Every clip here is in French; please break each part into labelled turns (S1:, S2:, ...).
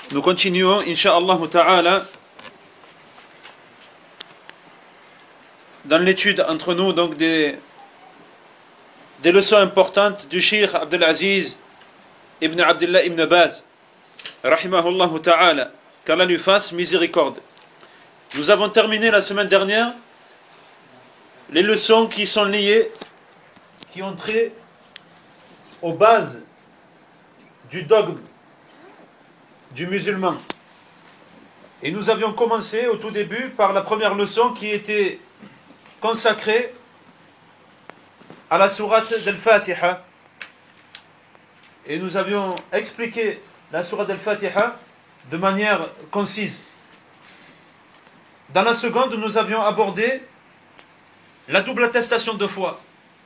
S1: Nous continuons, Inch'Allah Ta'ala, dans l'étude entre nous donc des leçons importantes du Cheikh Abdelaziz ibn Abdullah ibn Baz, rahimahullah ta'ala, qu'Allah lui fasse miséricorde. Nous avons terminé la semaine dernière les leçons qui sont liées, qui ont trait aux bases du dogme du musulman. Et nous avions commencé au tout début par la première leçon qui était consacrée à la sourate d'Al-Fatiha. Et nous avions expliqué la sourate d'Al-Fatiha de manière concise. Dans la seconde, nous avions abordé la double attestation de foi.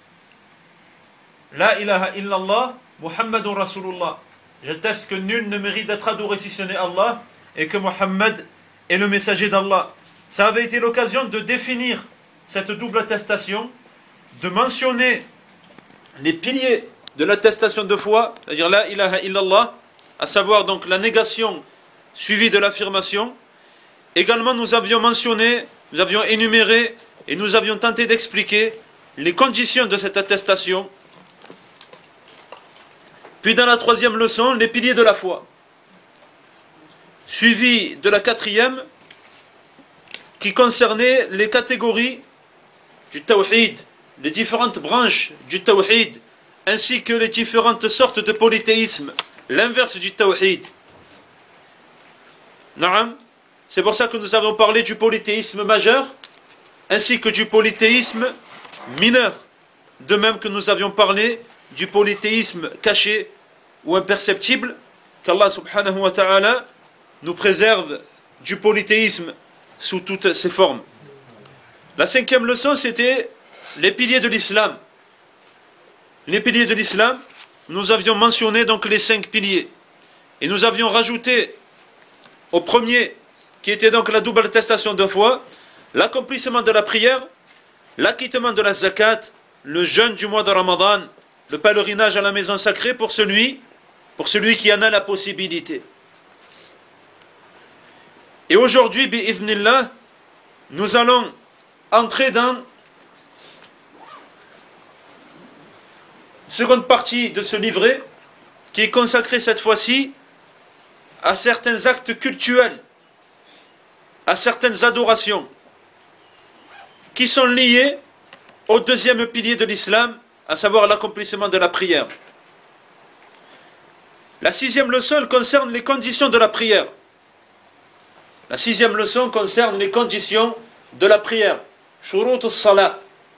S1: La ilaha illallah, Muhammadun Rasulullah. J'atteste que nul ne mérite d'être adoré si ce n'est Allah et que Muhammad est le messager d'Allah. Ça avait été l'occasion de définir cette double attestation, de mentionner les piliers de l'attestation de foi, c'est-à-dire la ilaha illallah, à savoir donc la négation suivie de l'affirmation. Également, nous avions mentionné, nous avions énuméré et nous avions tenté d'expliquer les conditions de cette attestation. Puis dans la troisième leçon, les piliers de la foi, suivi de la quatrième qui concernait les catégories du tawhid, les différentes branches du tawhid, ainsi que les différentes sortes de polythéisme, l'inverse du tawhid. Naam, c'est pour ça que nous avons parlé du polythéisme majeur, ainsi que du polythéisme mineur, de même que nous avions parlé du polythéisme caché ou imperceptible, qu'Allah subhanahu wa ta'ala nous préserve du polythéisme sous toutes ses formes. La cinquième leçon, c'était les piliers de l'islam. Les piliers de l'islam, nous avions mentionné donc les 5 piliers. Et nous avions rajouté au premier, qui était donc la double attestation de foi, l'accomplissement de la prière, l'acquittement de la zakat, le jeûne du mois de Ramadan, le pèlerinage à la maison sacrée pour celui qui en a la possibilité. Et aujourd'hui, bi'idhnillah, nous allons entrer dans une seconde partie de ce livret qui est consacrée cette fois-ci à certains actes cultuels, à certaines adorations qui sont liés au deuxième pilier de l'islam, à savoir l'accomplissement de la prière. La sixième leçon, elle concerne les conditions de la prière. La sixième leçon concerne les conditions de la prière. Shurut as-salat.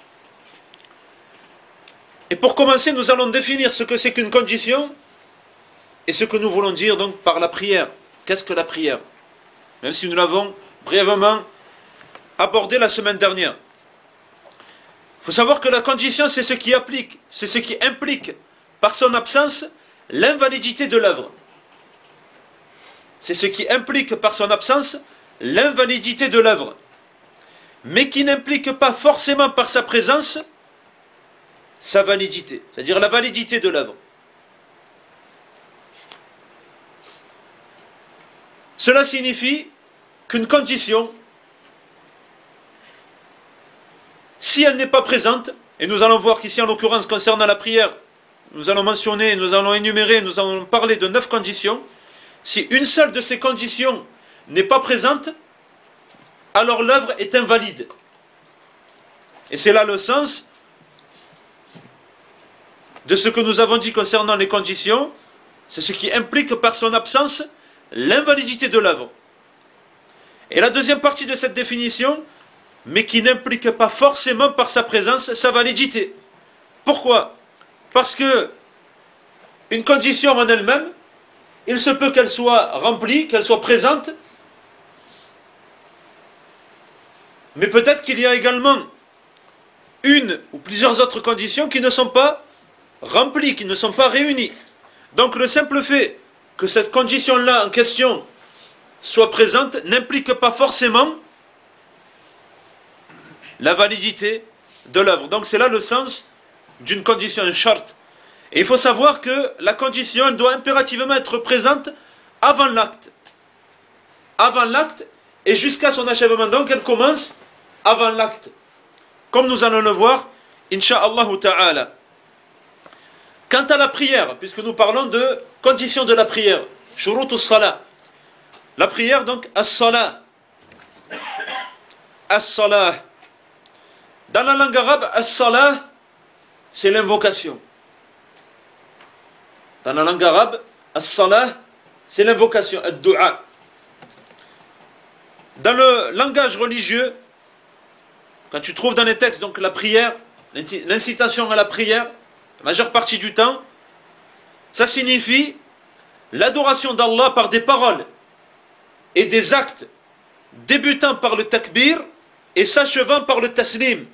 S1: Et pour commencer, nous allons définir ce que c'est qu'une condition et ce que nous voulons dire donc par la prière. Qu'est-ce que la prière? Même si nous l'avons brièvement abordé la semaine dernière. Il faut savoir que la condition, c'est ce qui applique, c'est ce qui implique par son absence l'invalidité de l'œuvre. C'est ce qui implique par son absence l'invalidité de l'œuvre, mais qui n'implique pas forcément par sa présence sa validité, c'est-à-dire la validité de l'œuvre. Cela signifie qu'une condition, si elle n'est pas présente, et nous allons voir qu'ici en l'occurrence concernant la prière, nous allons mentionner, nous allons énumérer, nous allons parler de 9 conditions. Si une seule de ces conditions n'est pas présente, alors l'œuvre est invalide. Et c'est là le sens de ce que nous avons dit concernant les conditions, c'est ce qui implique par son absence l'invalidité de l'œuvre. Et la deuxième partie de cette définition, mais qui n'implique pas forcément par sa présence sa validité. Pourquoi? Parce que une condition en elle-même, il se peut qu'elle soit remplie, qu'elle soit présente, mais peut-être qu'il y a également une ou plusieurs autres conditions qui ne sont pas remplies, qui ne sont pas réunies. Donc le simple fait que cette condition-là en question soit présente n'implique pas forcément la validité de l'œuvre. Donc c'est là le sens d'une condition, un shart. Et il faut savoir que la condition elle doit impérativement être présente avant l'acte. avant l'acte et jusqu'à son achèvement. Donc elle commence avant l'acte. Comme nous allons le voir, Inch'Allah ta'ala. Quant à la prière, puisque nous parlons de conditions de la prière, Shurutus Salah. La prière, donc, As-Salah. As-Salah. Dans la langue arabe, As-Salah, c'est l'invocation. Dans la langue arabe, As-Salah, c'est l'invocation, Ad-Du'a. Dans le langage religieux, quand tu trouves dans les textes donc la prière, l'incitation à la prière, la majeure partie du temps, ça signifie l'adoration d'Allah par des paroles et des actes débutant par le takbir et s'achevant par le taslim.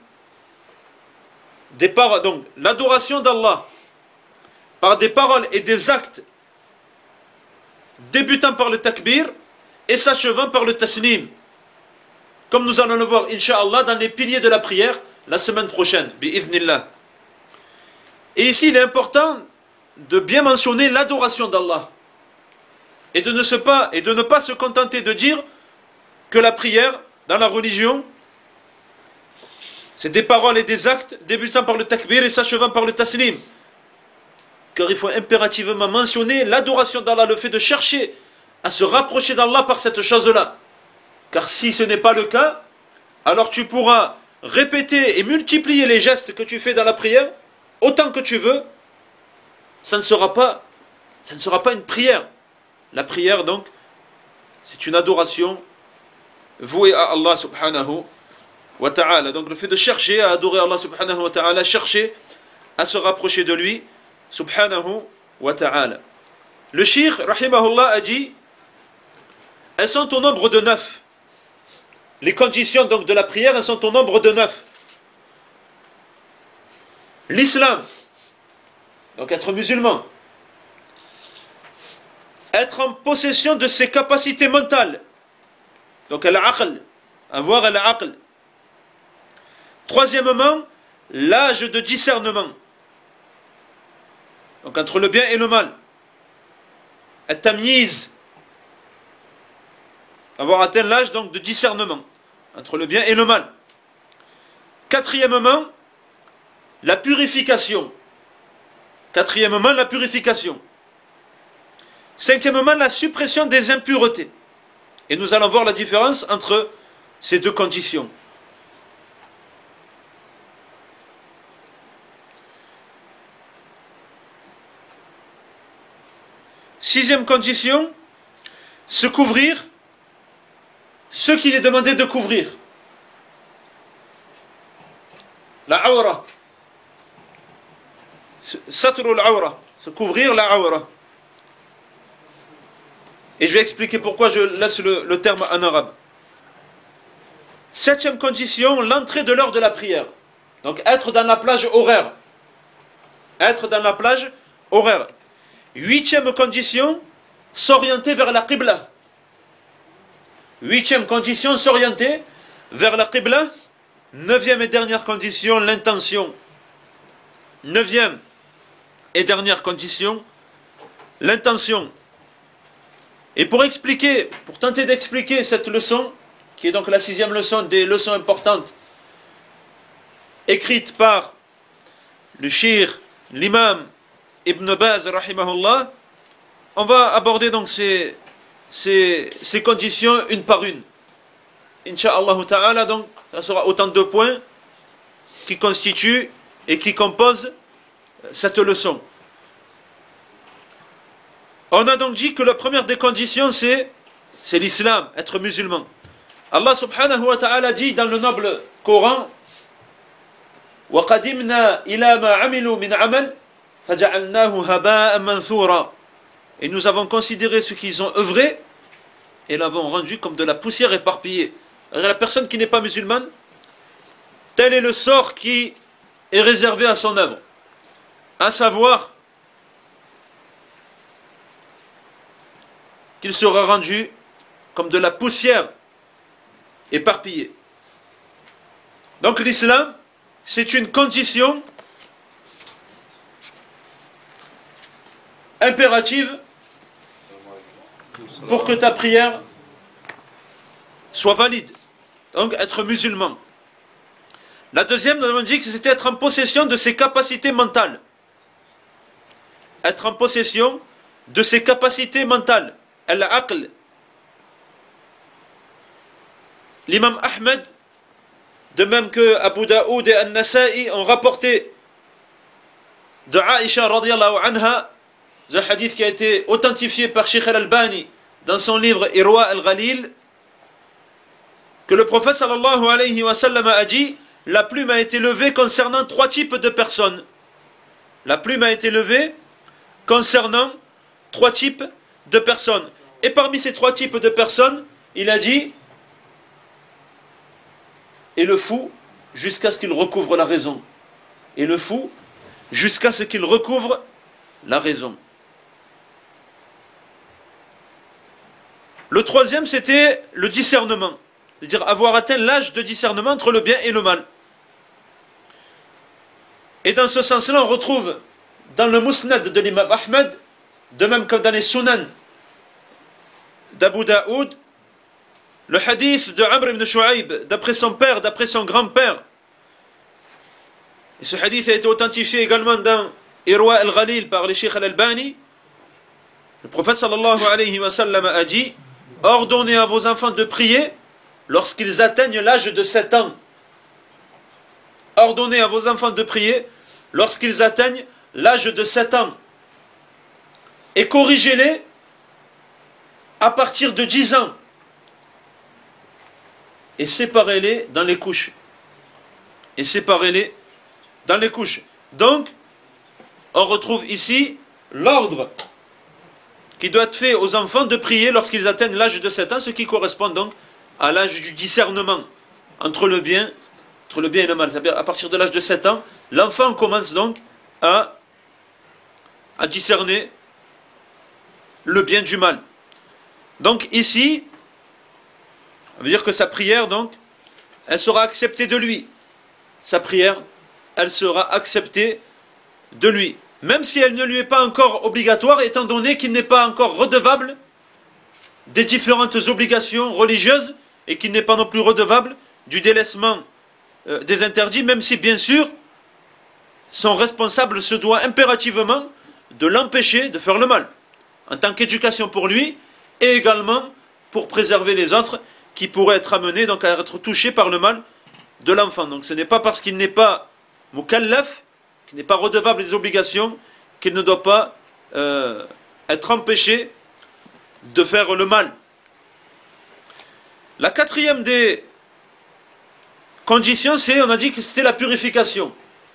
S1: Donc l'adoration d'Allah par des paroles et des actes débutant par le takbir et s'achevant par le taslim. Comme nous allons le voir, Inch'Allah, dans les piliers de la prière, la semaine prochaine, bi'idhnillah. Et ici, il est important de bien mentionner l'adoration d'Allah. Et de ne pas se contenter de dire que la prière, dans la religion, c'est des paroles et des actes débutant par le takbir et s'achevant par le taslim. Car il faut impérativement mentionner l'adoration d'Allah, le fait de chercher à se rapprocher d'Allah par cette chose-là. Car si ce n'est pas le cas, alors tu pourras répéter et multiplier les gestes que tu fais dans la prière, autant que tu veux, ça ne sera pas une prière. La prière, donc, c'est une adoration vouée à Allah subhanahu wa ta'ala. Donc le fait de chercher à adorer Allah subhanahu wa ta'ala, chercher à se rapprocher de lui subhanahu wa ta'ala. Le Cheikh, rahimahullah, a dit, elles sont au nombre de 9. Les conditions donc de la prière, elles sont au nombre de 9. L'islam, donc être musulman, être en possession de ses capacités mentales, donc al-aql, avoir al-aql. Troisièmement, l'âge de discernement, donc entre le bien et le mal, at-tamyiz, avoir atteint l'âge donc de discernement entre le bien et le mal. Quatrièmement, la purification. Quatrièmement, la purification. Cinquièmement, la suppression des impuretés. Et nous allons voir la différence entre ces deux conditions. Sixième condition, se couvrir ce qu'il est demandé de couvrir. La awra. Satrul awra. Se couvrir la awra. Et je vais expliquer pourquoi je laisse le terme en arabe. Septième condition, l'entrée de l'heure de la prière. Donc être dans la plage horaire. Être dans la plage horaire. Huitième condition, s'orienter vers la qibla. Huitième condition, s'orienter vers la qibla. Neuvième et dernière condition, l'intention. Neuvième et dernière condition, l'intention. Et pour tenter d'expliquer cette leçon, qui est donc la sixième leçon des leçons importantes, écrite par le cheikh, l'imam Ibn Baz, rahimahullah, on va aborder donc ces conditions une par une. Inch'Allah ta'ala, donc, ça sera autant de points qui constituent et qui composent cette leçon. On a donc dit que la première des conditions, c'est l'islam, être musulman. Allah subhanahu wa ta'ala dit dans le noble Coran, وَقَدِمْنَا إِلَى مَا عَمِلُوا مِنْ عَمَلٍ فَجَعَلْنَاهُ هَبَاءً مَنْثُورًا. Et nous avons considéré ce qu'ils ont œuvré et l'avons rendu comme de la poussière éparpillée. La personne qui n'est pas musulmane, tel est le sort qui est réservé à son œuvre. À savoir qu'il sera rendu comme de la poussière éparpillée. Donc l'islam, c'est une condition impérative pour que ta prière soit valide. Donc être musulman. La deuxième, nous avons dit que c'était être en possession de ses capacités mentales. Être en possession de ses capacités mentales. Al-aql. L'imam Ahmed, de même que Abu Daoud et An-Nasa'i ont rapporté de Aïcha radiyallahu anha, un hadith qui a été authentifié par Sheikh al-Albani dans son livre Irwa al-Ghalil, que le prophète sallallahu alayhi wa sallam a dit: la plume a été levée concernant 3 types de personnes. La plume a été levée concernant 3 types de personnes. Et parmi ces 3 types de personnes, il a dit: et le fou jusqu'à ce qu'il recouvre la raison. Et le fou jusqu'à ce qu'il recouvre la raison. Le troisième, c'était le discernement. C'est-à-dire avoir atteint l'âge de discernement entre le bien et le mal. Et dans ce sens-là, on retrouve dans le Musnad de l'imam Ahmed, de même que dans les Sunan d'Abu Daoud, le hadith de Amr ibn Shu'aib, d'après son père, d'après son grand-père. Et ce hadith a été authentifié également dans Irwa al-Ghalil par le Sheikh al-Albani. Le prophète sallallahu alayhi wa sallam a dit: ordonnez à vos enfants de prier lorsqu'ils atteignent l'âge de 7 ans. Ordonnez à vos enfants de prier lorsqu'ils atteignent l'âge de 7 ans. Et corrigez-les à partir de 10 ans. Et séparez-les dans les couches. Et séparez-les dans les couches. Donc, on retrouve ici l'ordre qui doit être fait aux enfants de prier lorsqu'ils atteignent l'âge de 7 ans, ce qui correspond donc à l'âge du discernement entre le bien et le mal. C'est-à-dire à partir de l'âge de 7 ans, l'enfant commence donc à discerner le bien du mal. Donc ici, ça veut dire que sa prière, donc, elle sera acceptée de lui. Sa prière, elle sera acceptée de lui. Même si elle ne lui est pas encore obligatoire, étant donné qu'il n'est pas encore redevable des différentes obligations religieuses et qu'il n'est pas non plus redevable du délaissement des interdits, même si, bien sûr, son responsable se doit impérativement de l'empêcher de faire le mal, en tant qu'éducation pour lui et également pour préserver les autres qui pourraient être amenés donc à être touchés par le mal de l'enfant. Donc ce n'est pas parce qu'il n'est pas mukallaf, qu'il n'est pas redevable des obligations, qu'il ne doit pas être empêché de faire le mal. La quatrième des conditions, c'est, on a dit que c'était la purification.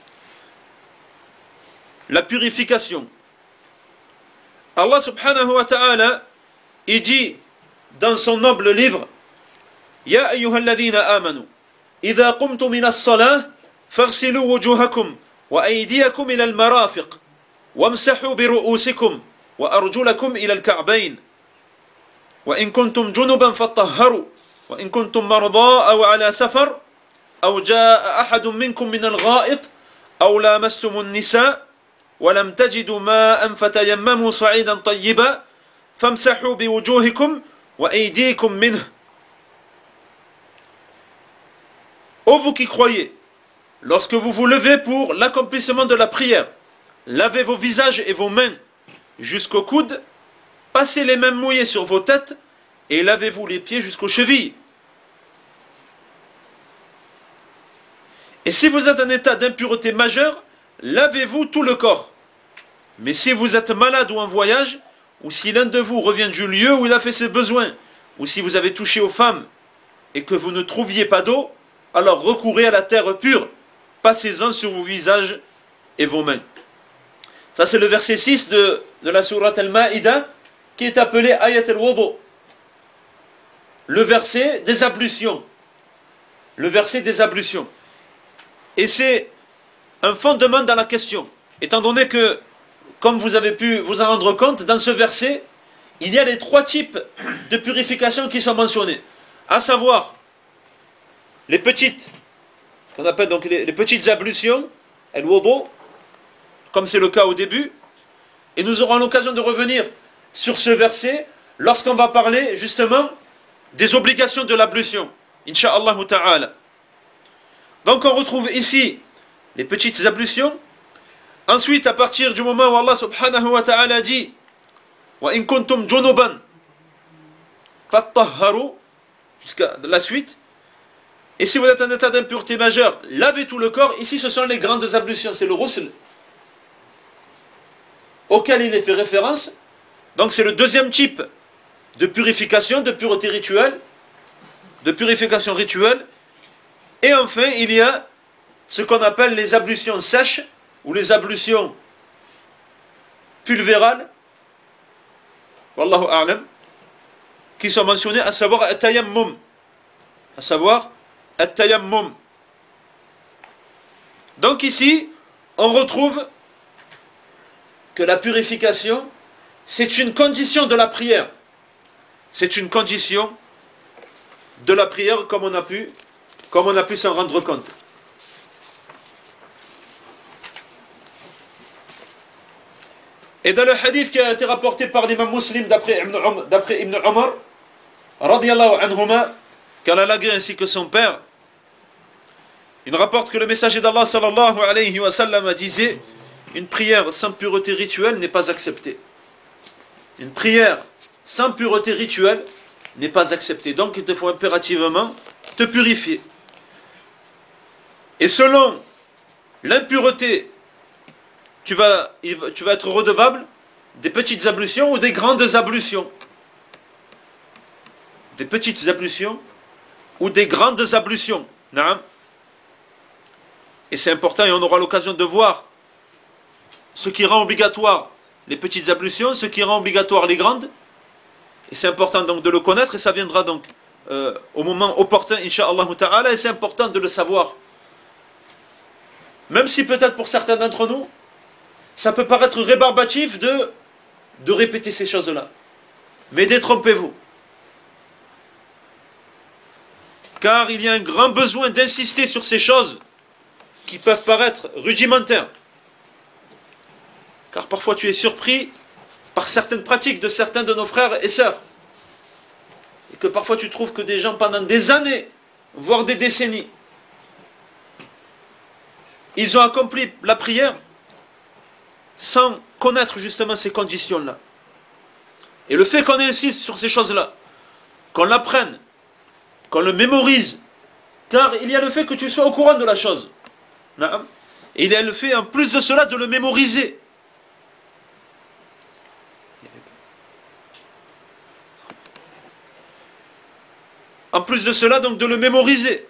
S1: La purification. Allah subhanahu wa ta'ala, il dit dans son noble livre: Ya ayyuhalladhina amanu, idha qumtum min as-salah, faghsilu wujuhakum wa aydiyakum ila al-marafiq, wamsahu bi ru'usikum wa arjulakum ila al-ka'bayn, wa in kuntum junuban fatahharu, wa in kuntum marda aw ala safar, aw jaa ahadun minkum min al-gha'it, aw lamastum an-nisa, ولم تجدوا ماء فتيمموا صعيدا طيبا فامسحوا بوجوهكم وأيديكم منه. Ô vous qui croyez, lorsque vous vous levez pour l'accomplissement de la prière, lavez vos visages et vos mains jusqu'aux coudes, passez les mains mouillées sur vos têtes et lavez-vous les pieds jusqu'aux chevilles. Et si vous êtes en état d'impureté majeure, lavez-vous tout le corps. Mais si vous êtes malade ou en voyage, ou si l'un de vous revient du lieu où il a fait ses besoins, ou si vous avez touché aux femmes et que vous ne trouviez pas d'eau, alors recourez à la terre pure, passez-en sur vos visages et vos mains. Ça c'est le verset 6 de la sourate Al-Ma'ida, qui est appelé Ayat al-Wudu, le verset des ablutions. Le verset des ablutions. Et c'est un fondement dans la question, étant donné que, comme vous avez pu vous en rendre compte, dans ce verset, il y a les 3 types de purification qui sont mentionnés, à savoir les petites, qu'on appelle donc les petites ablutions, al-wudu, comme c'est le cas au début, et nous aurons l'occasion de revenir sur ce verset lorsqu'on va parler justement des obligations de l'ablution. Inch'Allah ta'ala. Donc on retrouve ici les petites ablutions. Ensuite, à partir du moment où Allah subhanahu wa ta'ala dit wa in kuntum junuban fattahharu, jusqu'à la suite. Et si vous êtes en état d'impureté majeure, lavez tout le corps. Ici, ce sont les grandes ablutions, c'est le ghusl auquel il est fait référence. Donc c'est le deuxième type de purification, de pureté rituelle, de purification rituelle. Et enfin, il y a ce qu'on appelle les ablutions sèches ou les ablutions pulvérales, wallahu a'lam, qui sont mentionnées, à savoir at-tayammum, à savoir at-tayammum. Donc ici, on retrouve que la purification, c'est une condition de la prière. C'est une condition de la prière, comme on a pu s'en rendre compte. Et dans le hadith qui a été rapporté par l'imam Muslim d'après Ibn Omar, radiyallahu anhuma, qu'Allah l'agrée ainsi que son père, il rapporte que le messager d'Allah sallallahu alayhi wa sallam disait: une prière sans pureté rituelle n'est pas acceptée. Une prière sans pureté rituelle n'est pas acceptée. Donc il te faut impérativement te purifier. Et selon l'impureté, tu vas être redevable des petites ablutions ou des grandes ablutions. Des petites ablutions ou des grandes ablutions. Naam. Et c'est important, et on aura l'occasion de voir ce qui rend obligatoire les petites ablutions, ce qui rend obligatoire les grandes. Et c'est important donc de le connaître, et ça viendra donc au moment opportun, Inch'Allah ta'ala, et c'est important de le savoir. Même si peut-être pour certains d'entre nous, ça peut paraître rébarbatif de répéter ces choses-là. Mais détrompez-vous. Car il y a un grand besoin d'insister sur ces choses qui peuvent paraître rudimentaires. Car parfois tu es surpris par certaines pratiques de certains de nos frères et sœurs. Et que parfois tu trouves que des gens pendant des années, voire des décennies, ils ont accompli la prière sans connaître justement ces conditions-là. Et le fait qu'on insiste sur ces choses-là, qu'on l'apprenne, qu'on le mémorise, car il y a le fait que tu sois au courant de la chose. Et il y a le fait en plus de cela de le mémoriser. En plus de cela, donc de le mémoriser.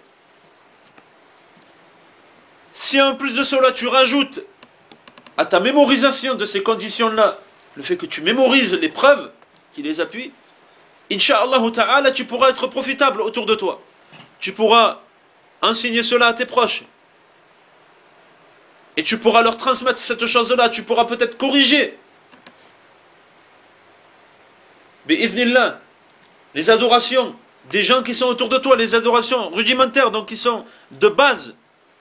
S1: Si en plus de cela tu rajoutes à ta mémorisation de ces conditions-là le fait que tu mémorises les preuves qui les appuient, Inch'Allah ta'ala, tu pourras être profitable autour de toi. Tu pourras enseigner cela à tes proches. Et tu pourras leur transmettre cette chose-là. Tu pourras peut-être corriger, bi'idhnillah, les adorations des gens qui sont autour de toi, les adorations rudimentaires, donc qui sont de base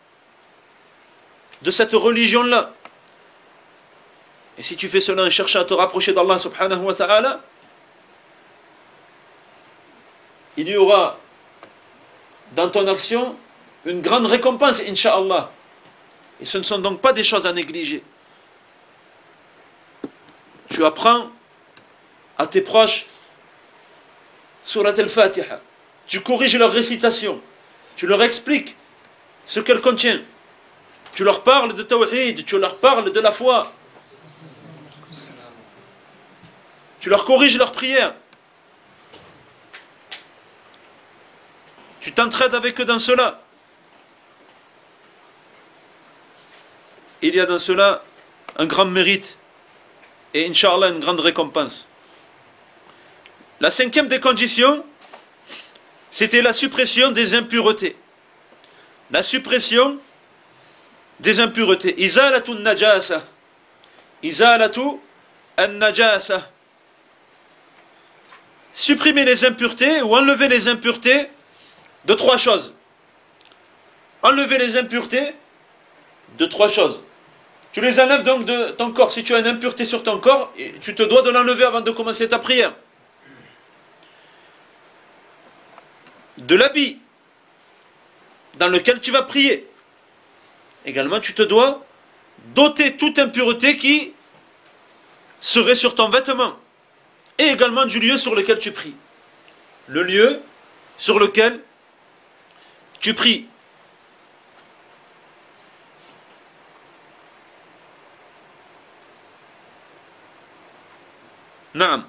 S1: de cette religion-là. Et si tu fais cela en cherchant à te rapprocher d'Allah subhanahu wa ta'ala, il y aura dans ton action une grande récompense, Inch'Allah. Et ce ne sont donc pas des choses à négliger. Tu apprends à tes proches Surat al-Fatiha. Tu corriges leur récitation. Tu leur expliques ce qu'elle contient. Tu leur parles de Tawhid, tu leur parles de la foi. Tu leur corriges leurs prières. Tu t'entraides avec eux dans cela. Il y a dans cela un grand mérite et Inch'Allah une grande récompense. La cinquième des conditions, c'était la suppression des impuretés. La suppression des impuretés. Izalatu najasa. Izalatu an-najasa. Supprimer les impuretés ou enlever les impuretés de trois choses. Enlever les impuretés de trois choses. Tu les enlèves donc de ton corps. Si tu as une impureté sur ton corps, tu te dois de l'enlever avant de commencer ta prière. de l'habit dans lequel tu vas prier. Également, tu te dois d'ôter toute impureté qui serait sur ton vêtement. Et également du lieu sur lequel tu pries. Le lieu sur lequel tu pries. Naam.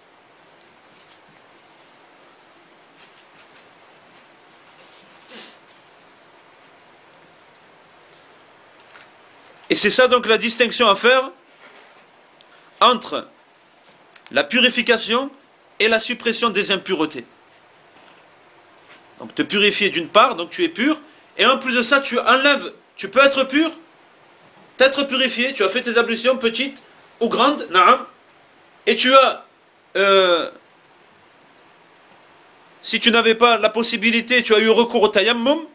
S1: Et c'est ça donc la distinction à faire entre la purification et la suppression des impuretés. Donc te purifier d'une part, donc tu es pur, et en plus de ça tu enlèves, tu peux être pur, t'être purifié, tu as fait tes ablutions petites ou grandes, naam, et tu as, si tu n'avais pas la possibilité, tu as eu recours au tayammum,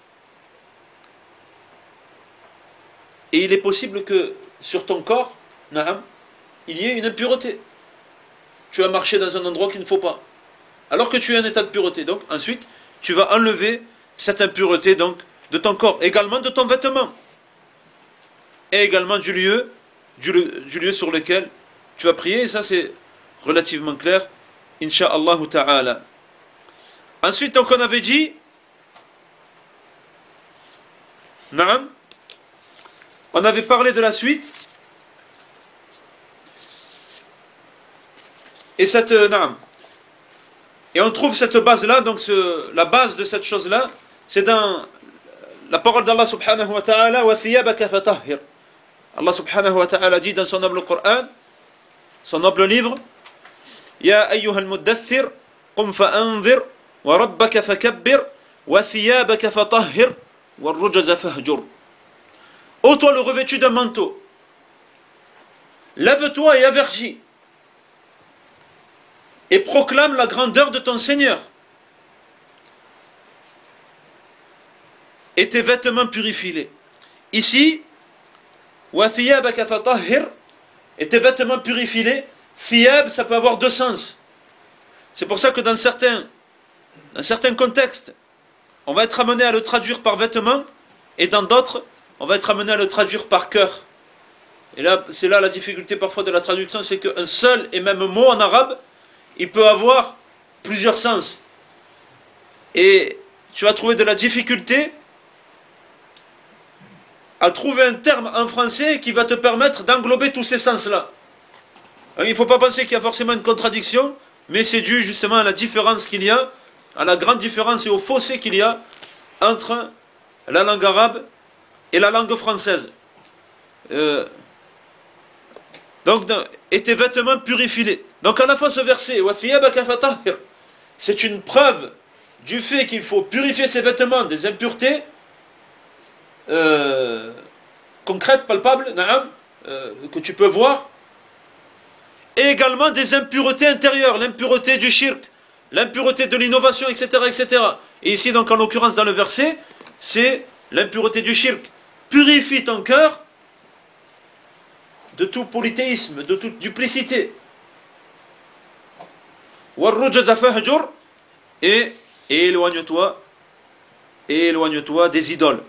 S1: et il est possible que sur ton corps, naam, il y ait une impureté. Tu as marché dans un endroit qu'il ne faut pas. Alors que tu es en état de pureté. Donc ensuite, tu vas enlever cette impureté donc, de ton corps. Également de ton vêtement. Et également du lieu sur lequel tu as prié. Et ça c'est relativement clair. Inch'Allah ta'ala. Ensuite, donc on avait dit, naam, on avait parlé de la suite. Et cette naam. Et on trouve cette base-là, donc la base de cette chose-là, c'est dans la parole d'Allah subhanahu wa ta'ala, wa thiyabaka fatahhir. Allah subhanahu wa ta'ala dit dans son noble Coran, son noble livre, Ya ayyuhal muddathir, qum fa'anzir, wa rabbaka fakabbir, wa thiyabaka fatahhir, wa rujza fahjur. Ô toi le revêtu d'un manteau, lève-toi et avertis, et proclame la grandeur de ton Seigneur. Et tes vêtements purifie-les. Ici, wa thiyabaka fatahhir, et tes vêtements purifie-les. Thiyab, ça peut avoir deux sens. C'est pour ça que dans certains contextes, on va être amené à le traduire par vêtements, et dans d'autres, on va être amené à le traduire par cœur. Et là, c'est là la difficulté parfois de la traduction, c'est qu'un seul et même mot en arabe, il peut avoir plusieurs sens. Et tu vas trouver de la difficulté à trouver un terme en français qui va te permettre d'englober tous ces sens-là. Il ne faut pas penser qu'il y a forcément une contradiction, mais c'est dû justement à la différence qu'il y a, à la grande différence et au fossé qu'il y a entre la langue arabe et la langue française. Et tes vêtements purifie-les. Donc à la fois ce verset, c'est une preuve du fait qu'il faut purifier ses vêtements des impuretés concrètes, palpables, que tu peux voir, et également des impuretés intérieures, l'impureté du shirk, l'impureté de l'innovation, etc., etc. Et ici donc en l'occurrence dans le verset, c'est l'impureté du shirk. Purifie ton cœur de tout polythéisme, de toute duplicité. Et éloigne-toi des idoles.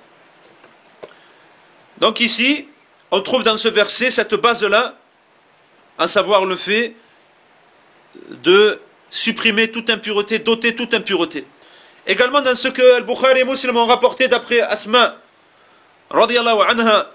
S1: Donc ici, on trouve dans ce verset cette base-là, à savoir le fait de supprimer toute impureté, d'ôter toute impureté. Également dans ce que Al-Bukhari et Muslim ont rapporté d'après Asma, radiyallahu anha,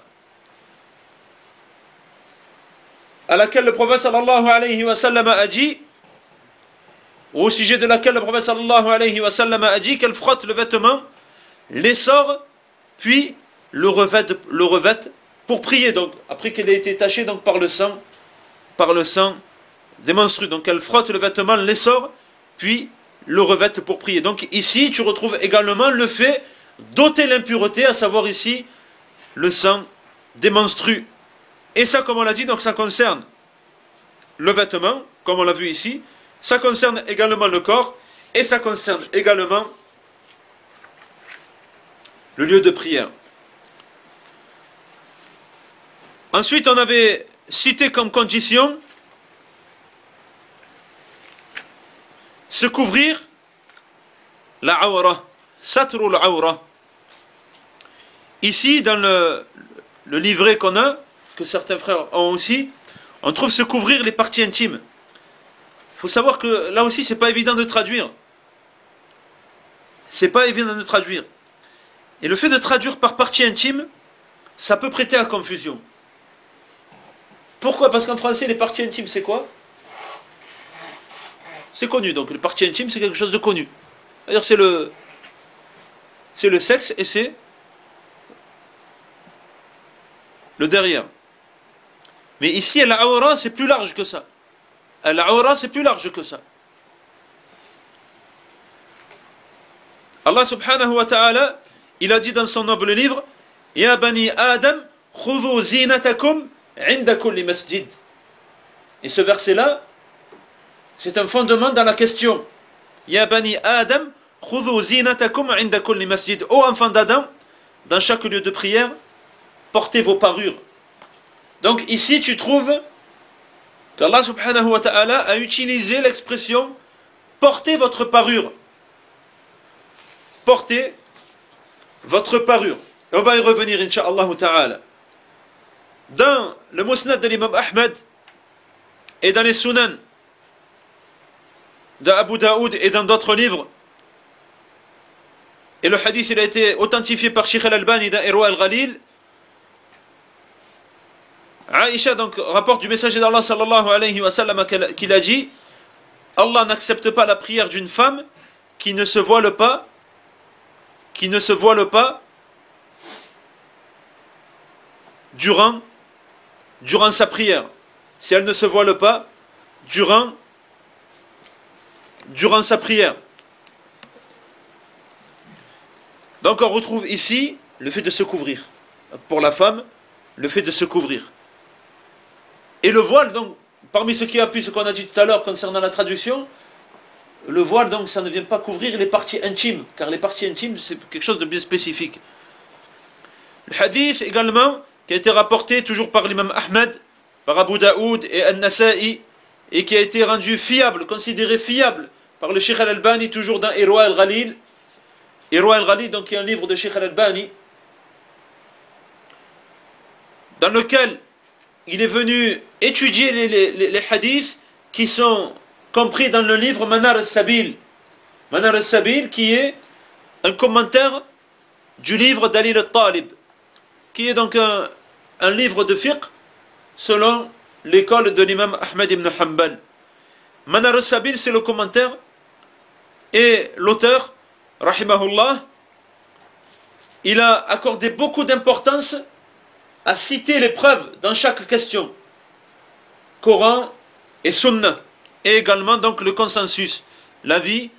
S1: à laquelle le prophète sallallahu alayhi wa sallam a dit, au sujet de laquelle le prophète sallallahu alayhi wa sallam a dit qu'elle frotte le vêtement, l'essore, puis le revête pour prier, donc après qu'elle ait été tachée donc par le sang des menstrues. Donc elle frotte le vêtement, l'essore, puis le revête pour prier. Donc ici tu retrouves également le fait d'ôter l'impureté, à savoir ici le sang des menstrues. Et ça, comme on l'a dit, donc ça concerne le vêtement, comme on l'a vu ici, ça concerne également le corps, et ça concerne également le lieu de prière. Ensuite, on avait cité comme condition se couvrir la awra, satru al-awra. Ici, dans le livret qu'on a, que certains frères ont aussi, on trouve se couvrir les parties intimes. Il faut savoir que là aussi, c'est pas évident de traduire. C'est pas évident de traduire. Et le fait de traduire par partie intime, ça peut prêter à confusion. Pourquoi? Parce qu'en français, les parties intimes, c'est quoi? C'est connu. Donc, les parties intimes, c'est quelque chose de connu. C'est-à-dire, c'est le sexe et c'est le derrière. Mais ici, al-awra, c'est plus large que ça. Al-awra, c'est plus large que ça. Allah subhanahu wa ta'ala, il a dit dans son noble livre, Ya bani Adam, khudhu zinatakum inda kulli masjid. Et ce verset-là, c'est un fondement dans la question. Ya bani Adam, khudhu zinatakum inda kulli masjid. Ô enfants d'Adam, dans chaque lieu de prière, portez vos parures. Donc ici, tu trouves qu'Allah subhanahu wa ta'ala a utilisé l'expression portez votre parure. Portez votre parure. Et on va y revenir, incha'Allah ta'ala. Dans le Musnad de l'imam Ahmed et dans les Sunan d'Abu Daoud et dans d'autres livres, et le hadith il a été authentifié par Sheikh al-Albani dans Irwa al-Ghalil, Aïcha donc rapporte du messager d'Allah sallallahu alayhi wa sallam qu'il a dit Allah n'accepte pas la prière d'une femme qui ne se voile pas durant sa prière. Si elle ne se voile pas durant sa prière. Donc on retrouve ici le fait de se couvrir. Pour la femme, le fait de se couvrir. Et le voile, donc, parmi ceux qui appuient ce qu'on a dit tout à l'heure concernant la traduction, le voile, donc, ça ne vient pas couvrir les parties intimes, car les parties intimes, c'est quelque chose de bien spécifique. Le hadith également, qui a été rapporté toujours par l'imam Ahmed, par Abu Daoud et An-Nasa'i, et qui a été rendu fiable, considéré fiable, par le Sheikh al-Albani, toujours dans Irwa al-Ghalil. Irwa al-Ghalil, donc, qui est un livre de Sheikh al-Albani, dans lequel il est venu étudier les hadiths qui sont compris dans le livre Manar al-Sabil. Manar al-Sabil qui est un commentaire du livre d'Ali al-Talib, qui est donc un livre de fiqh selon l'école de l'imam Ahmed ibn Hanbal. Manar al-Sabil, c'est le commentaire, et l'auteur, rahimahullah, il a accordé beaucoup d'importance à citer les preuves dans chaque question, Coran et Sunna, et également donc le consensus, l'avis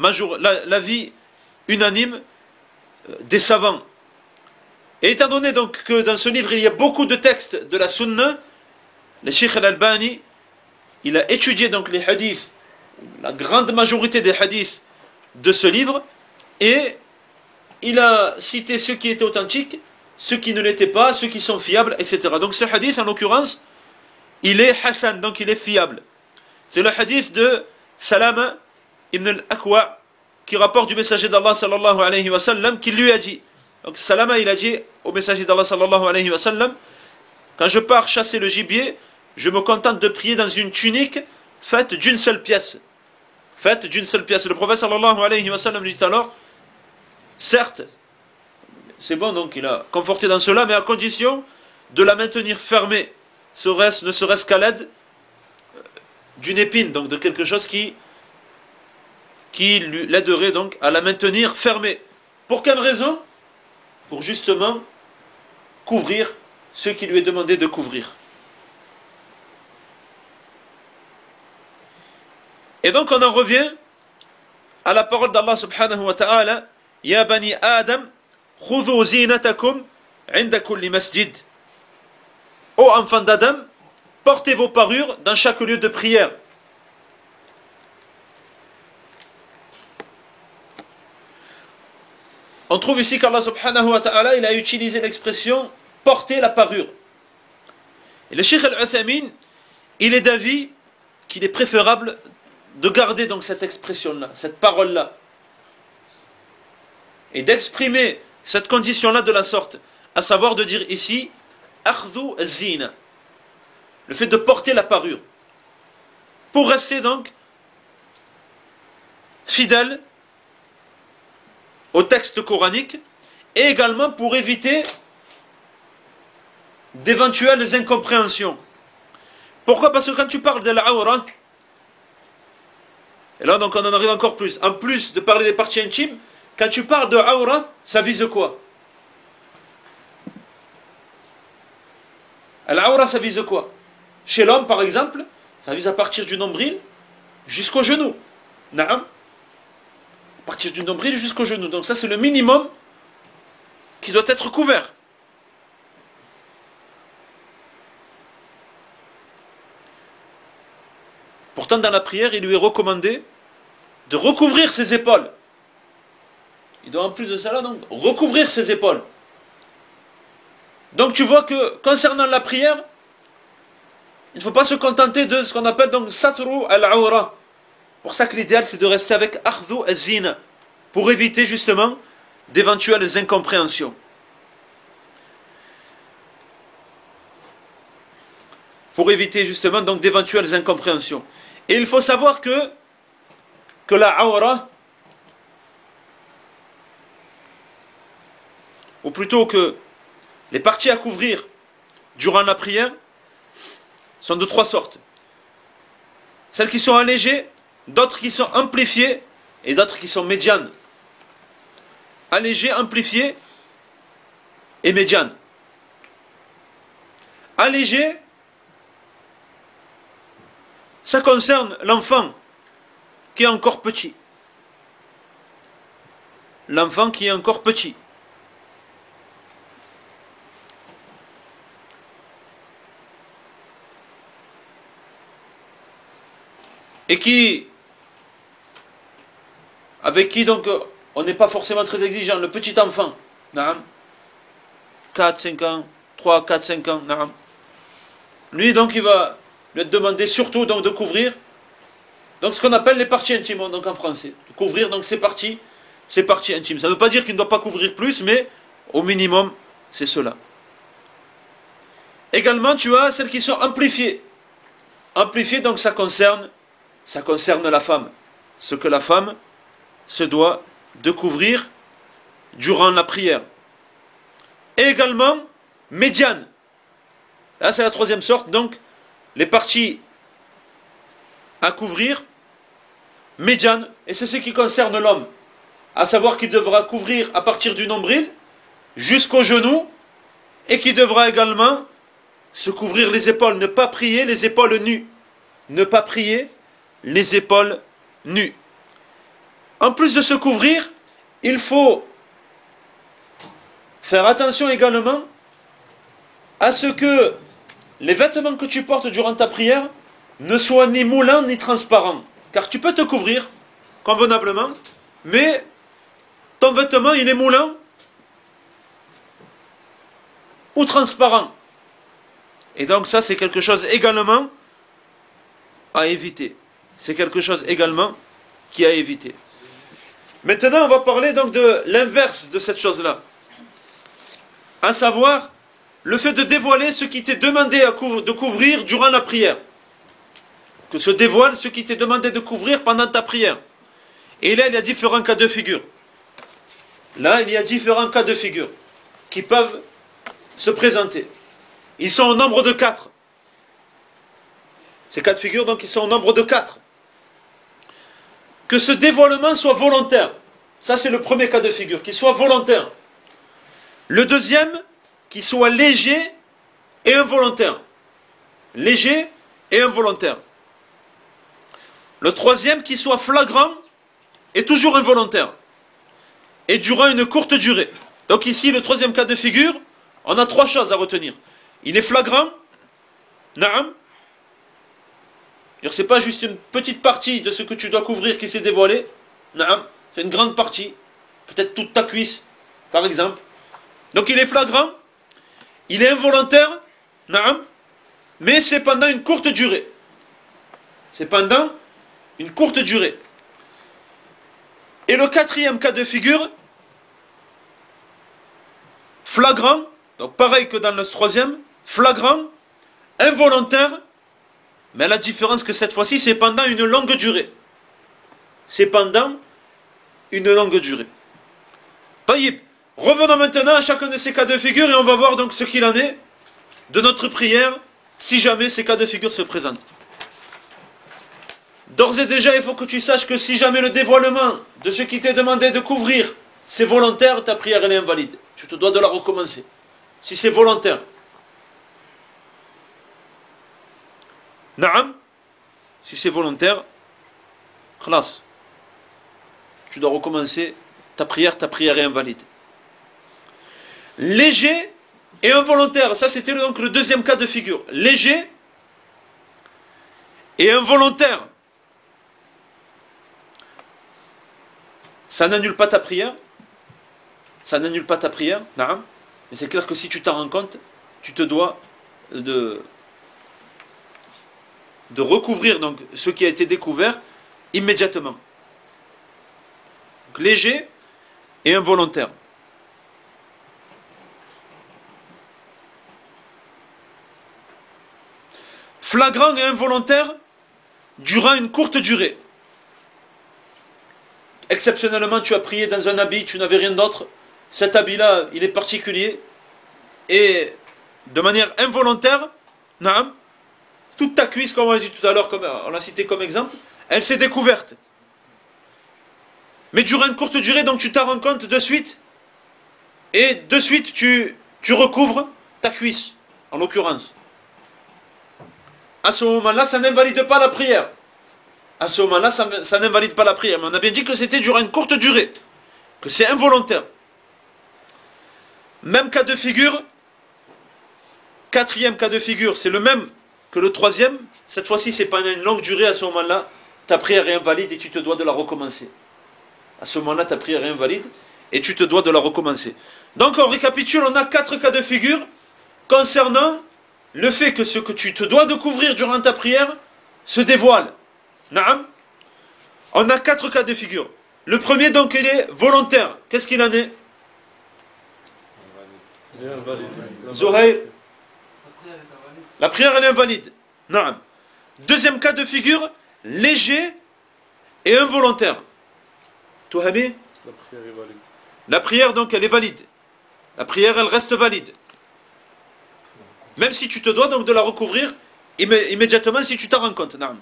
S1: unanime des savants. Et étant donné donc que dans ce livre il y a beaucoup de textes de la Sunna, le Cheikh al-Albani, il a étudié donc les hadiths, la grande majorité des hadiths de ce livre, et il a cité ceux qui étaient authentiques, ceux qui ne l'étaient pas, ceux qui sont fiables, etc. Donc ce hadith, en l'occurrence, il est Hassan, donc il est fiable. C'est le hadith de Salama ibn al-Akwa, qui rapporte du messager d'Allah sallallahu alayhi wa sallam, qui lui a dit. Donc Salama, il a dit au messager d'Allah sallallahu alayhi wa sallam, quand je pars chasser le gibier, je me contente de prier dans une tunique faite d'une seule pièce. Faite d'une seule pièce. Le prophète sallallahu alayhi wa sallam dit alors, certes, c'est bon, donc il a conforté dans cela, mais à condition de la maintenir fermée, ne serait-ce qu'à l'aide d'une épine, donc de quelque chose qui l'aiderait donc à la maintenir fermée. Pour quelle raison? Pour justement couvrir ce qui lui est demandé de couvrir. Et donc on en revient à la parole d'Allah subhanahu wa ta'ala, Ya bani Adam, khudhu zinatakum inda kulli masjid. Ô enfants d'Adam, portez vos parures dans chaque lieu de prière. On trouve ici qu'Allah subhanahu wa ta'ala, il a utilisé l'expression porter la parure. Et le Cheikh al-Uthaymin, il est d'avis qu'il est préférable de garder donc cette expression-là, cette parole-là. et d'exprimer cette condition-là de la sorte, à savoir de dire ici akhdhu az-zina, le fait de porter la parure, pour rester donc fidèle au texte coranique et également pour éviter d'éventuelles incompréhensions. Pourquoi? Parce que quand tu parles de l'awra, et là donc on en arrive encore plus, en plus de parler des parties intimes, quand tu parles de awra, ça vise quoi? L'awra, ça vise quoi? Chez l'homme par exemple, ça vise à partir du nombril jusqu'au genou. Naam. À partir du nombril jusqu'au genou. Donc ça c'est le minimum qui doit être couvert. Pourtant dans la prière il lui est recommandé de recouvrir ses épaules. Il doit en plus de cela donc recouvrir ses épaules. Donc tu vois que concernant la prière, il ne faut pas se contenter de ce qu'on appelle donc satru al-awra. Pour ça que l'idéal c'est de rester avec akhdhu az-zina, pour éviter justement d'éventuelles incompréhensions. Pour éviter justement donc d'éventuelles incompréhensions. Et il faut savoir que la awra, ou plutôt que les parties à couvrir durant la prière, sont de trois sortes. Celles qui sont allégées, d'autres qui sont amplifiées et d'autres qui sont médianes. Allégées, amplifiées et médianes. Allégées, ça concerne l'enfant qui est encore petit. L'enfant qui est encore petit. Et avec qui donc on n'est pas forcément très exigeant, le petit enfant, 4, 5 ans, 3, 4, 5 ans, lui donc il va lui être demandé surtout donc de couvrir donc ce qu'on appelle les parties intimes donc en français, de couvrir donc ces parties intimes. Ça ne veut pas dire qu'il ne doit pas couvrir plus, mais au minimum c'est cela. Également tu as celles qui sont amplifiées. Amplifiées donc ça concerne la femme. Ce que la femme se doit de couvrir durant la prière. Et également, médiane. Là, c'est la troisième sorte. Donc, les parties à couvrir, médiane. Et c'est ce qui concerne l'homme. À savoir qu'il devra couvrir à partir du nombril jusqu'au genou. Et qu'il devra également se couvrir les épaules. Ne pas prier les épaules nues. Ne pas prier les épaules nues. En plus de se couvrir, il faut faire attention également à ce que les vêtements que tu portes durant ta prière ne soient ni moulants ni transparents. Car tu peux te couvrir convenablement, mais ton vêtement il est moulant ou transparent. Et donc ça c'est quelque chose également à éviter. C'est quelque chose également qui est à éviter. Maintenant, on va parler donc de l'inverse de cette chose-là. À savoir, le fait de dévoiler ce qui t'est demandé de couvrir durant la prière. Que se dévoile ce qui t'est demandé de couvrir pendant ta prière. Et là, il y a différents cas de figure. Là, il y a différents cas de figure qui peuvent se présenter. Ils sont au nombre de 4. Ces cas de figure, donc, ils sont au nombre de 4. Que ce dévoilement soit volontaire. Ça, c'est le premier cas de figure, qu'il soit volontaire. Le deuxième, qu'il soit léger et involontaire. Léger et involontaire. Le troisième, qu'il soit flagrant et toujours involontaire. Et durant une courte durée. Donc ici, le troisième cas de figure, on a 3 choses à retenir. Il est flagrant, na'am. C'est pas juste une petite partie de ce que tu dois couvrir qui s'est dévoilé. C'est une grande partie. Peut-être toute ta cuisse, par exemple. Donc il est flagrant. Il est involontaire. Mais c'est pendant une courte durée. C'est pendant une courte durée. Et le quatrième cas de figure, flagrant, donc pareil que dans le troisième, flagrant, involontaire, mais la différence que cette fois-ci, c'est pendant une longue durée. C'est pendant une longue durée. Taïb, revenons maintenant à chacun de ces cas de figure et on va voir donc ce qu'il en est de notre prière si jamais ces cas de figure se présentent. D'ores et déjà, il faut que tu saches que si jamais le dévoilement de ce qui t'est demandé de couvrir, c'est volontaire, ta prière elle est invalide. Tu te dois de la recommencer. Si c'est volontaire. Naam, si c'est volontaire, khlas. Tu dois recommencer ta prière est invalide. Léger et involontaire, ça c'était donc le deuxième cas de figure. Léger et involontaire. Ça n'annule pas ta prière. Ça n'annule pas ta prière, naam. Mais c'est clair que si tu t'en rends compte, tu te dois de recouvrir donc ce qui a été découvert immédiatement. Donc, léger et involontaire. Flagrant et involontaire durant une courte durée. Exceptionnellement, tu as prié dans un habit, tu n'avais rien d'autre. Cet habit-là, il est particulier. Et de manière involontaire, naam, toute ta cuisse, comme on l'a dit tout à l'heure, comme on l'a cité comme exemple, elle s'est découverte. Mais durant une courte durée, donc tu t'en rends compte de suite. Et de suite, tu recouvres ta cuisse, en l'occurrence. À ce moment-là, ça n'invalide pas la prière. À ce moment-là, ça n'invalide pas la prière. Mais on a bien dit que c'était durant une courte durée. Que c'est involontaire. Même cas de figure. Quatrième cas de figure, c'est le même que le troisième. Cette fois-ci, c'est pendant une longue durée. À ce moment-là, ta prière est invalide et tu te dois de la recommencer. À ce moment-là, ta prière est invalide et tu te dois de la recommencer. Donc, on récapitule, on a 4 cas de figure concernant le fait que ce que tu te dois de couvrir durant ta prière se dévoile. Naam. On a 4 cas de figure. Le premier, donc, il est volontaire. Qu'est-ce qu'il en est? Zohaïr. La prière, elle est invalide. Naam. Deuxième cas de figure, léger et involontaire. Touhami?
S2: La prière est valide.
S1: La prière, donc, elle est valide. La prière, elle reste valide. Même si tu te dois donc de la recouvrir immédiatement si tu t'en rends compte. Naam.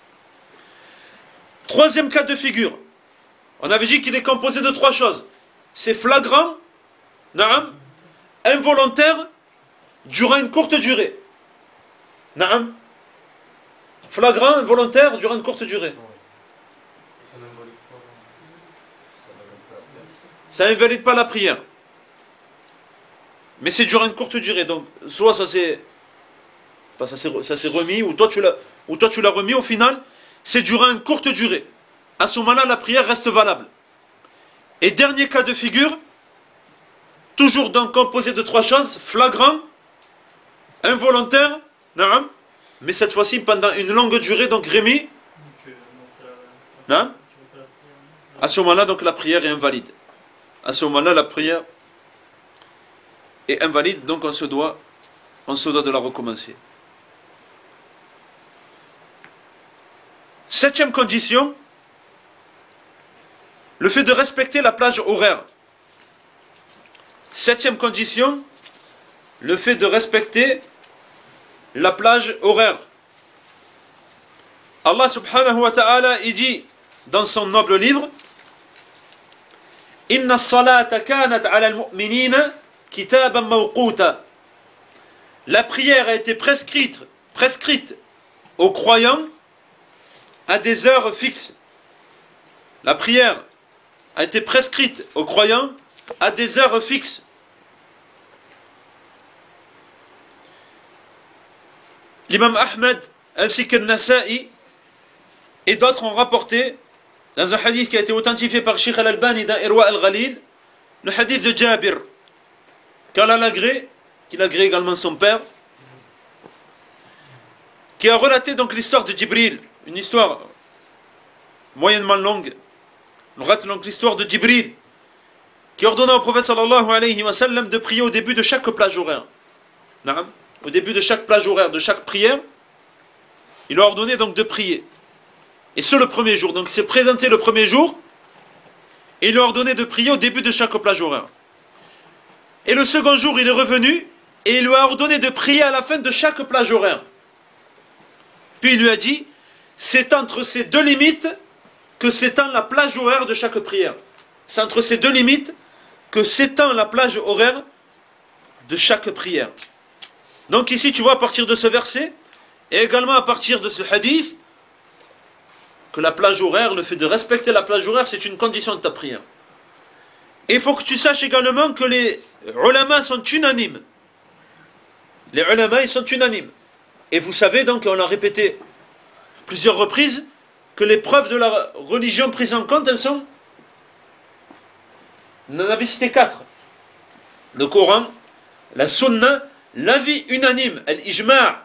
S1: Troisième cas de figure. On avait dit qu'il est composé de 3 choses. C'est flagrant, naam, involontaire, durant une courte durée. Naam. Flagrant, involontaire, durant une courte durée. Ça n'invalide pas la prière. Mais c'est durant une courte durée. Donc, soit ça s'est remis, ou toi tu l'as remis au final, c'est durant une courte durée. À ce moment-là, la prière reste valable. Et dernier cas de figure, toujours donc composé de 3 choses, flagrant, involontaire, naam, mais cette fois-ci pendant une longue durée, donc Rémi, naam, à ce moment-là, donc la prière est invalide. À ce moment-là, la prière est invalide, donc on se doit de la recommencer. 7e condition, le fait de respecter la plage horaire. 7e condition, le fait de respecter la plage horaire. Allah subhanahu wa ta'ala, il dit dans son noble livre, Inna as-salata kanat ala al-mu'minina kitaban mawquta. La prière a été prescrite aux croyants à des heures fixes. La prière a été prescrite aux croyants à des heures fixes. L'imam Ahmed ainsi que Nasa'i et d'autres ont rapporté dans un hadith qui a été authentifié par Sheikh Al-Albani dans Irwa Al-Ghalil, le hadith de Jabir, qu'Allah l'agrée, qu'il agrée également son père, qui a relaté donc l'histoire de Jibril, une histoire moyennement longue. On relate donc l'histoire de Jibril, qui ordonna au prophète sallallahu alayhi wa sallam de prier au début de chaque plage horaire. Au début de chaque plage horaire, de chaque prière, il a ordonné donc de prier. Et ce le premier jour. Donc il s'est présenté le premier jour, et il a ordonné de prier au début de chaque plage horaire. Et le second jour, il est revenu, et il lui a ordonné de prier à la fin de chaque plage horaire. Puis il lui a dit, c'est entre ces deux limites que s'étend la plage horaire de chaque prière. C'est entre ces deux limites que s'étend la plage horaire de chaque prière. Donc ici, tu vois, à partir de ce verset, et également à partir de ce hadith, que la plage horaire, le fait de respecter la plage horaire, c'est une condition de ta prière. Et il faut que tu saches également que les ulama sont unanimes. Les ulama, ils sont unanimes. Et vous savez, donc, on l'a répété plusieurs reprises, que les preuves de la religion prises en compte, elles sont... On en avait cité 4. Le Coran, la Sunna, l'avis unanime, l'ijma'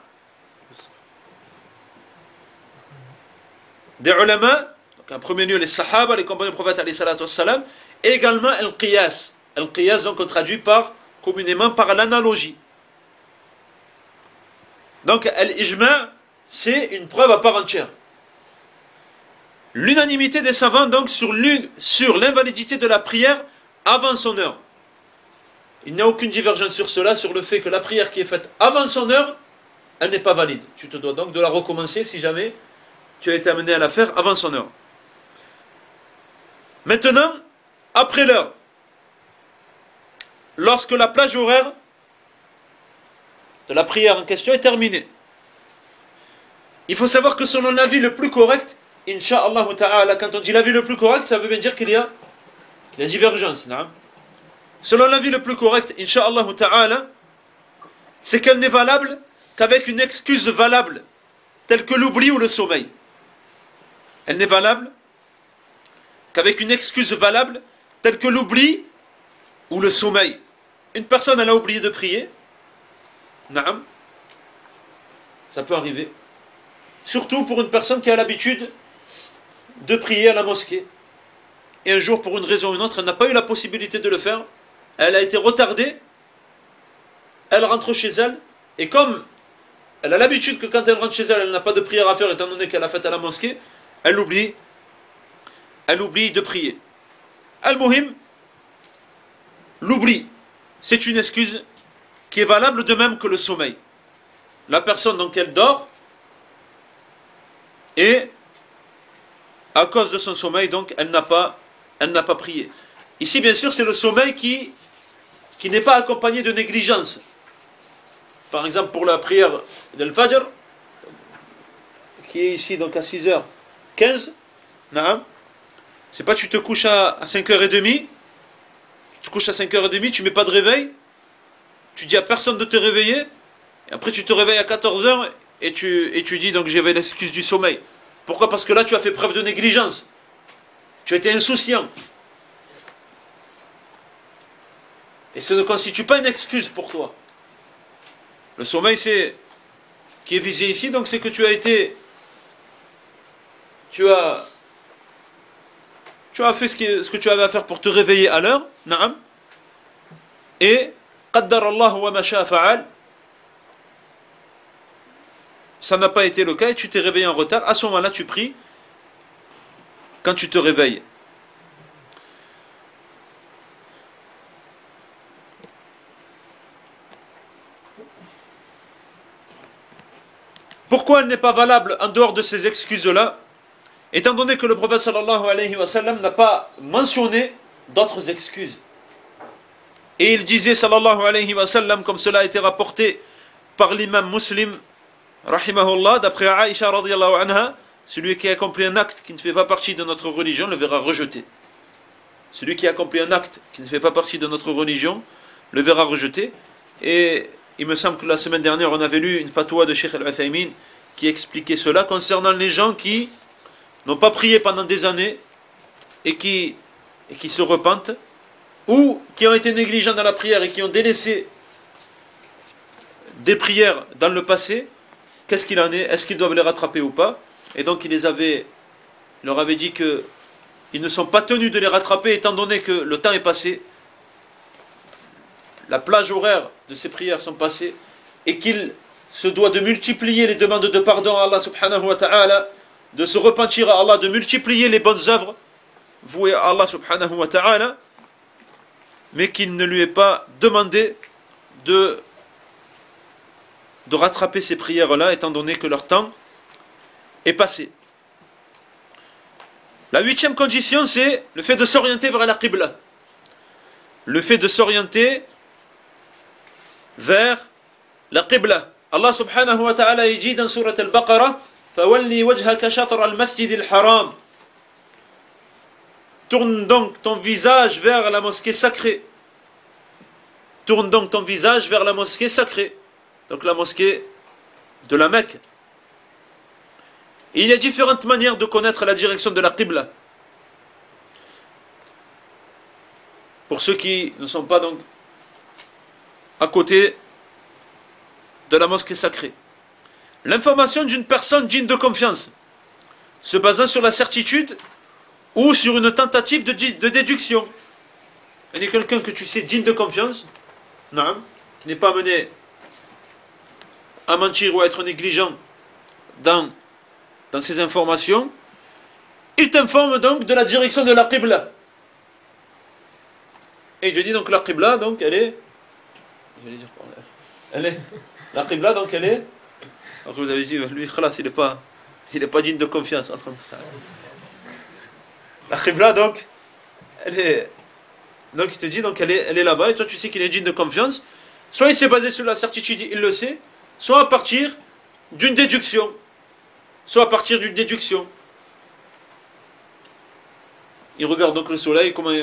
S1: des ulama, donc en premier lieu les sahaba, les compagnons du prophète alayhi salatu wassalam, et également al-qiyas. Al-qiyas, donc on traduit communément par l'analogie. Donc l'ijma' c'est une preuve à part entière. L'unanimité des savants donc sur l'invalidité de la prière avant son heure. Il n'y a aucune divergence sur cela, sur le fait que la prière qui est faite avant son heure, elle n'est pas valide. Tu te dois donc de la recommencer si jamais tu as été amené à la faire avant son heure. Maintenant, après l'heure, lorsque la plage horaire de la prière en question est terminée, il faut savoir que selon l'avis le plus correct, Inch'Allah ta'ala, quand on dit l'avis le plus correct, ça veut bien dire qu'il y a divergence. Selon l'avis le plus correct, Inch'Allah ta'ala, c'est qu'elle n'est valable qu'avec une excuse valable, telle que l'oubli ou le sommeil. Elle n'est valable qu'avec une excuse valable, telle que l'oubli ou le sommeil. Une personne, elle a oublié de prier. Naam. Ça peut arriver. Surtout pour une personne qui a l'habitude de prier à la mosquée. Et un jour, pour une raison ou une autre, elle n'a pas eu la possibilité de le faire. Elle a été retardée. Elle rentre chez elle. Et comme elle a l'habitude que quand elle rentre chez elle, elle n'a pas de prière à faire, étant donné qu'elle a fait à la mosquée, elle oublie de prier. Al-Muhim, l'oubli, c'est une excuse qui est valable de même que le sommeil. La personne, donc, elle dort, et à cause de son sommeil, donc, elle n'a pas prié. Ici, bien sûr, c'est le sommeil qui n'est pas accompagné de négligence. Par exemple, pour la prière d'Al-Fajr, qui est ici donc à 6h15, c'est pas tu te couches à 5h30, tu te couches à 5h30, tu mets pas de réveil, tu dis à personne de te réveiller, et après tu te réveilles à 14h et tu dis donc j'avais l'excuse du sommeil. Pourquoi? Parce que là tu as fait preuve de négligence. Tu as été insouciant. Et ça ne constitue pas une excuse pour toi. Le sommeil qui est visé ici, donc c'est que tu as fait ce que tu avais à faire pour te réveiller à l'heure, naam, et qaddar Allah wa ma sha'a fa'al, ça n'a pas été le cas et tu t'es réveillé en retard. À ce moment-là, tu pries quand tu te réveilles. Pourquoi elle n'est pas valable en dehors de ces excuses-là? Étant donné que le prophète sallallahu alayhi wa sallam n'a pas mentionné d'autres excuses. Et il disait sallallahu alayhi wa sallam, comme cela a été rapporté par l'imam Muslim, rahimahullah, d'après Aïcha radiyallahu anha, celui qui accomplit un acte qui ne fait pas partie de notre religion le verra rejeté. Celui qui accomplit un acte qui ne fait pas partie de notre religion le verra rejeté. Et il me semble que la semaine dernière on avait lu une fatwa de Cheikh Al-Uthaymin qui expliquait cela concernant les gens qui n'ont pas prié pendant des années et qui se repentent, ou qui ont été négligents dans la prière et qui ont délaissé des prières dans le passé. Qu'est-ce qu'il en est? Est-ce qu'ils doivent les rattraper ou pas? Et donc il leur avait dit qu'ils ne sont pas tenus de les rattraper étant donné que le temps est passé la plage horaire de ses prières sont passées et qu'il se doit de multiplier les demandes de pardon à Allah subhanahu wa ta'ala, de se repentir à Allah, de multiplier les bonnes œuvres vouées à Allah subhanahu wa ta'ala, mais qu'il ne lui est pas demandé de rattraper ces prières-là, étant donné que leur temps est passé. La 8e condition, c'est le fait de s'orienter vers la Qibla. Le fait de s'orienter vers la Qibla. Allah subhanahu wa ta'ala dit dans Surat al-Baqarah, فَوَلِّ وَجْهَكَ شَطْرَ الْمَسْجِدِ الْحَرَامِ. Tourne donc ton visage vers la mosquée sacrée. Tourne donc ton visage vers la mosquée sacrée. Donc la mosquée de la Mecque. Et il y a différentes manières de connaître la direction de la Qibla. Pour ceux qui ne sont pas donc à côté de la mosquée sacrée. L'information d'une personne digne de confiance, se basant sur la certitude ou sur une tentative de déduction. Il y a quelqu'un que tu sais digne de confiance, qui n'est pas amené à mentir ou à être négligent dans ses informations, il t'informe donc de la direction de la Qibla. Et je dis donc la Qibla, donc elle est... La Qibla, donc elle est... Donc vous avez dit, lui, khalas, il n'est pas digne de confiance. La Qibla, donc, elle est... Donc il te dit, donc elle est là-bas, et toi tu sais qu'il est digne de confiance. Soit il s'est basé sur la certitude, il le sait, soit à partir d'une déduction. Il regarde donc le soleil, comment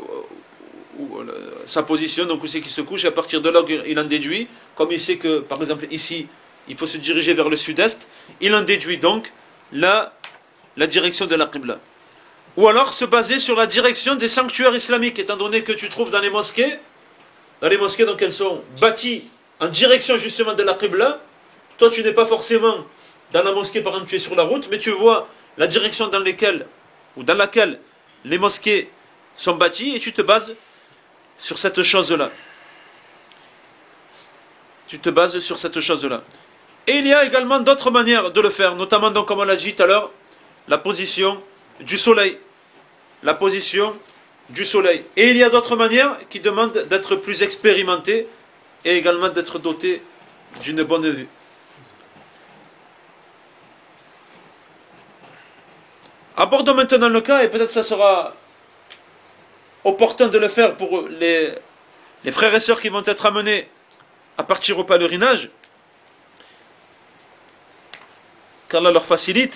S1: sa position, donc où c'est qu'il se couche, et à partir de là, il en déduit, comme il sait que, par exemple, ici, il faut se diriger vers le sud-est, il en déduit donc la direction de la Qibla. Ou alors se baser sur la direction des sanctuaires islamiques, étant donné que tu trouves dans les mosquées, donc elles sont bâties en direction justement de la Qibla. Toi tu n'es pas forcément dans la mosquée, par exemple tu es sur la route, mais tu vois la direction dans laquelle les mosquées sont bâties et tu te bases sur cette chose-là. Et il y a également d'autres manières de le faire, notamment donc comme on l'a dit tout à l'heure, la position du soleil. Et il y a d'autres manières qui demandent d'être plus expérimentées et également d'être dotées d'une bonne vue. Abordons maintenant le cas, et peut-être ça sera opportun de le faire pour les frères et sœurs qui vont être amenés à partir au pèlerinage, qu'Allah leur facilite.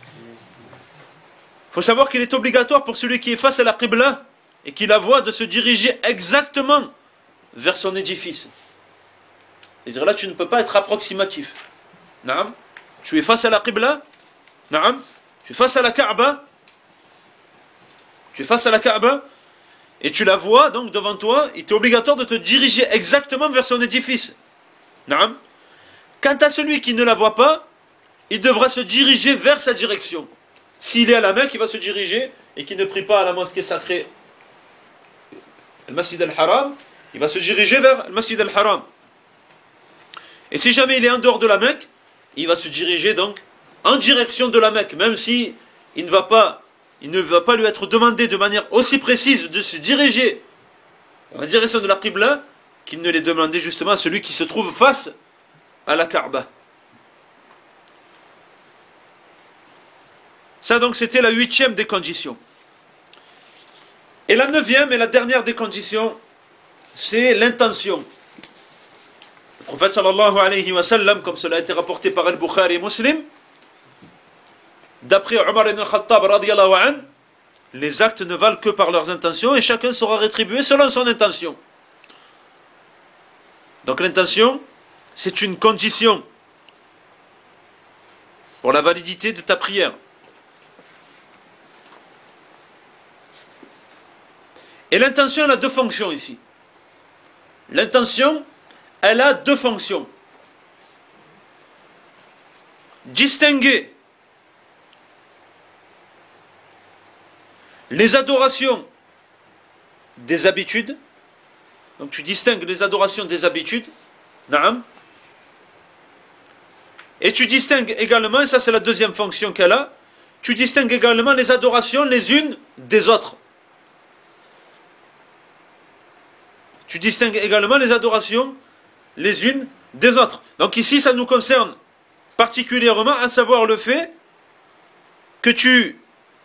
S1: Il faut savoir qu'il est obligatoire pour celui qui est face à la Qibla et qui la voit de se diriger exactement vers son édifice. C'est-à-dire là, tu ne peux pas être approximatif. Naam. Tu es face à la Qibla, naam. Tu es face à la Kaaba, et tu la vois donc devant toi, il est obligatoire de te diriger exactement vers son édifice. Naam. Quant à celui qui ne la voit pas, il devra se diriger vers sa direction. S'il est à la Mecque, il va se diriger et qu'il ne prie pas à la mosquée sacrée, le Masjid al-Haram, il va se diriger vers le Masjid al-Haram. Et si jamais il est en dehors de la Mecque, il va se diriger donc en direction de la Mecque, même si il ne va pas lui être demandé de manière aussi précise de se diriger en la direction de la Qibla qu'il ne l'est demandé justement à celui qui se trouve face à la Kaaba. Ça donc c'était la 8e des conditions. Et la 9e et la dernière des conditions, c'est l'intention. Le prophète sallallahu alayhi wa sallam, comme cela a été rapporté par Al-Bukhari et Muslim, d'après Omar ibn al-Khattab radiyallahu anhu, les actes ne valent que par leurs intentions et chacun sera rétribué selon son intention. Donc l'intention, c'est une condition pour la validité de ta prière. Et l'intention, elle a deux fonctions ici. L'intention, elle a deux fonctions. Distinguer les adorations des habitudes Donc tu distingues les adorations des habitudes. Naam. Et tu distingues également, et ça c'est la deuxième fonction qu'elle a, tu distingues également les adorations les unes des autres. Tu distingues également les adorations les unes des autres. Donc ici ça nous concerne particulièrement, à savoir le fait que tu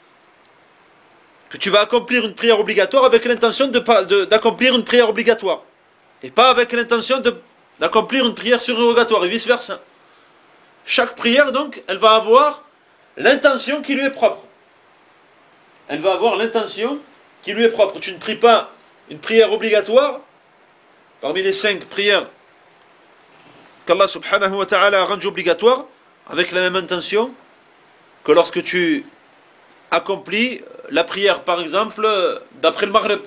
S1: vas accomplir une prière obligatoire avec l'intention d'accomplir une prière obligatoire. Et pas avec l'intention d'accomplir une prière surrogatoire et vice versa. Chaque prière donc, elle va avoir l'intention qui lui est propre. Elle va avoir l'intention qui lui est propre. Tu ne pries pas une prière obligatoire parmi les 5 prières qu'Allah subhanahu wa ta'ala a rendues obligatoires avec la même intention que lorsque tu accomplis la prière par exemple d'après le Maghrib.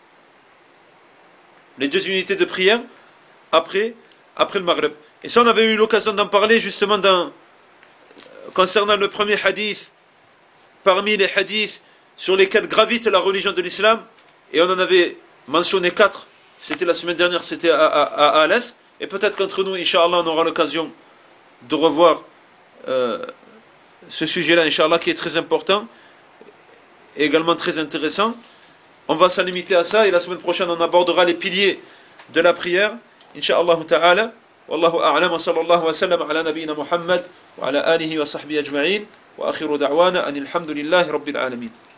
S1: Les 2 unités de prière après le Maghrib. Et ça on avait eu l'occasion d'en parler justement concernant le premier hadith parmi les hadiths sur lesquels gravite la religion de l'islam, et on en avait mentionné 4, c'était la semaine dernière, c'était à Alès, et peut-être qu'entre nous, Inch'Allah, on aura l'occasion de revoir ce sujet-là, Inch'Allah, qui est très important, et également très intéressant. On va s'en limiter à ça, et la semaine prochaine, on abordera les piliers de la prière, Inch'Allah ta'ala. Wallahu a'lam wa sallallahu wa sallam ala nabiyyina Muhammad wa ala alihi wa sahbihi ajma'in wa akhiru da'wana anil hamdulillahi rabbil alamin.